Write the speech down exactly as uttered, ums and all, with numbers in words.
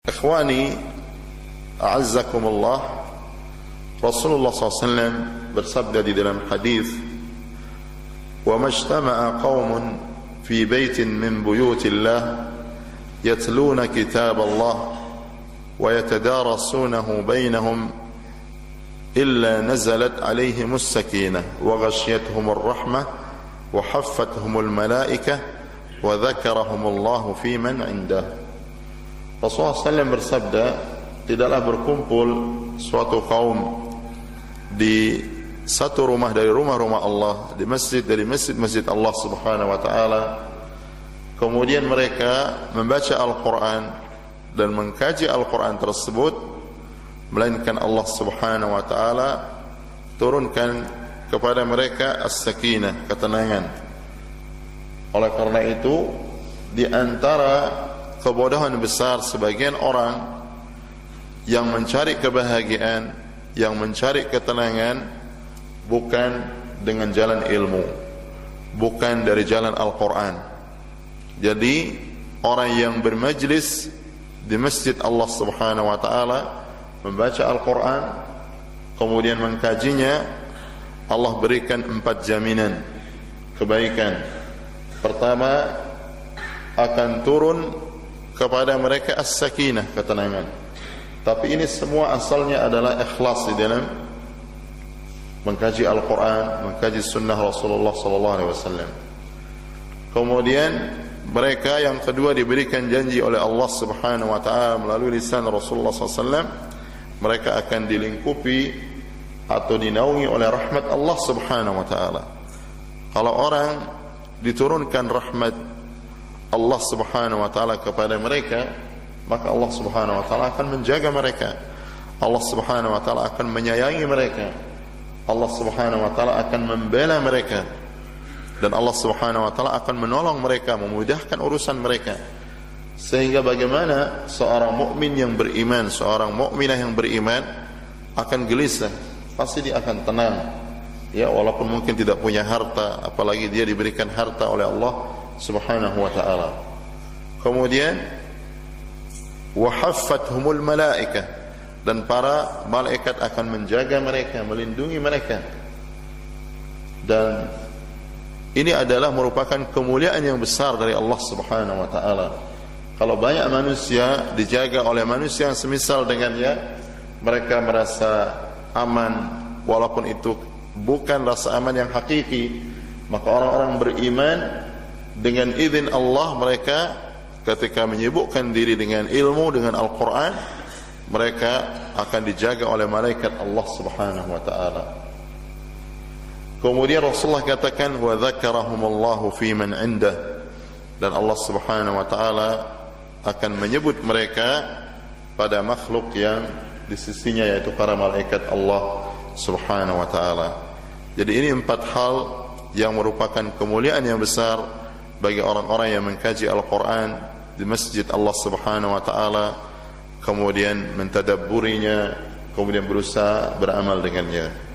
Ikhwani, a'azzakumullah, Rasulullah sallallahu alaihi wasallam bersabda di dalam hadis, "Wa majtama'a qaumun fi baitin min buyutillah yatluna kitab Allah wa yatadarasunahu bainahum illa nazalat alaihimus sakinah wa ghashiyatuhumur rahmah wa haffathumul malaikah wa dzakarahumullahu fi man 'indah." Rasulullah sallallahu alaihi wasallam bersabda, tidaklah berkumpul suatu kaum di satu rumah dari rumah-rumah Allah, di masjid dari masjid-masjid Allah Subhanahu wa taala, kemudian mereka membaca Al-Qur'an dan mengkaji Al-Qur'an tersebut, melainkan Allah Subhanahu wa taala turunkan kepada mereka as-sakinah, ketenangan. Oleh karena itu, di antara kebodohan besar sebagian orang yang mencari kebahagiaan, yang mencari ketenangan bukan dengan jalan ilmu, bukan dari jalan Al-Quran. Jadi orang yang bermajlis di masjid Allah Subhanahu wa ta'ala, membaca Al-Quran, kemudian mengkajinya, Allah berikan empat jaminan kebaikan. Pertama, akan turun kepada mereka as-sakinah, ketenangan. Tapi ini semua asalnya adalah ikhlas di dalam mengkaji Al-Quran, mengkaji sunnah Rasulullah sallallahu alaihi wasallam. Kemudian mereka yang kedua diberikan janji oleh Allah Subhanahu wa taala melalui lisan Rasulullah sallallahu alaihi wasallam, mereka akan dilingkupi atau dinaungi oleh rahmat Allah Subhanahu wa taala. Kalau orang diturunkan rahmat Allah Subhanahu wa taala kepada mereka, maka Allah Subhanahu wa taala akan menjaga mereka. Allah Subhanahu wa taala akan menyayangi mereka. Allah Subhanahu wa taala akan membela mereka. Dan Allah Subhanahu wa taala akan menolong mereka, memudahkan urusan mereka. Sehingga bagaimana seorang mukmin yang beriman, seorang mukminah yang beriman akan gelisah, pasti dia akan tenang. Ya, walaupun mungkin tidak punya harta, apalagi dia diberikan harta oleh Allah Subhanahu wa ta'ala. Kemudian wahaffathumul malaikah, dan para malaikat akan menjaga mereka, melindungi mereka. Dan ini adalah merupakan kemuliaan yang besar dari Allah Subhanahu wa ta'ala. Kalau banyak manusia dijaga oleh manusia yang semisal dengannya, mereka merasa aman, walaupun itu bukan rasa aman yang hakiki. Maka orang-orang beriman dengan izin Allah, mereka ketika menyibukkan diri dengan ilmu, dengan Al-Quran, mereka akan dijaga oleh malaikat Allah Subhanahu wa ta'ala. Kemudian Rasulullah katakan, wa dzakarahumullahu fi man 'indah, dan Allah Subhanahu wa ta'ala akan menyebut mereka pada makhluk yang di sisinya, yaitu para malaikat Allah Subhanahu wa ta'ala. Jadi ini empat hal yang merupakan kemuliaan yang besar bagi orang-orang yang mengkaji Al-Quran di masjid Allah Subhanahu wa ta'ala, kemudian mentadabburinya, kemudian berusaha beramal dengannya.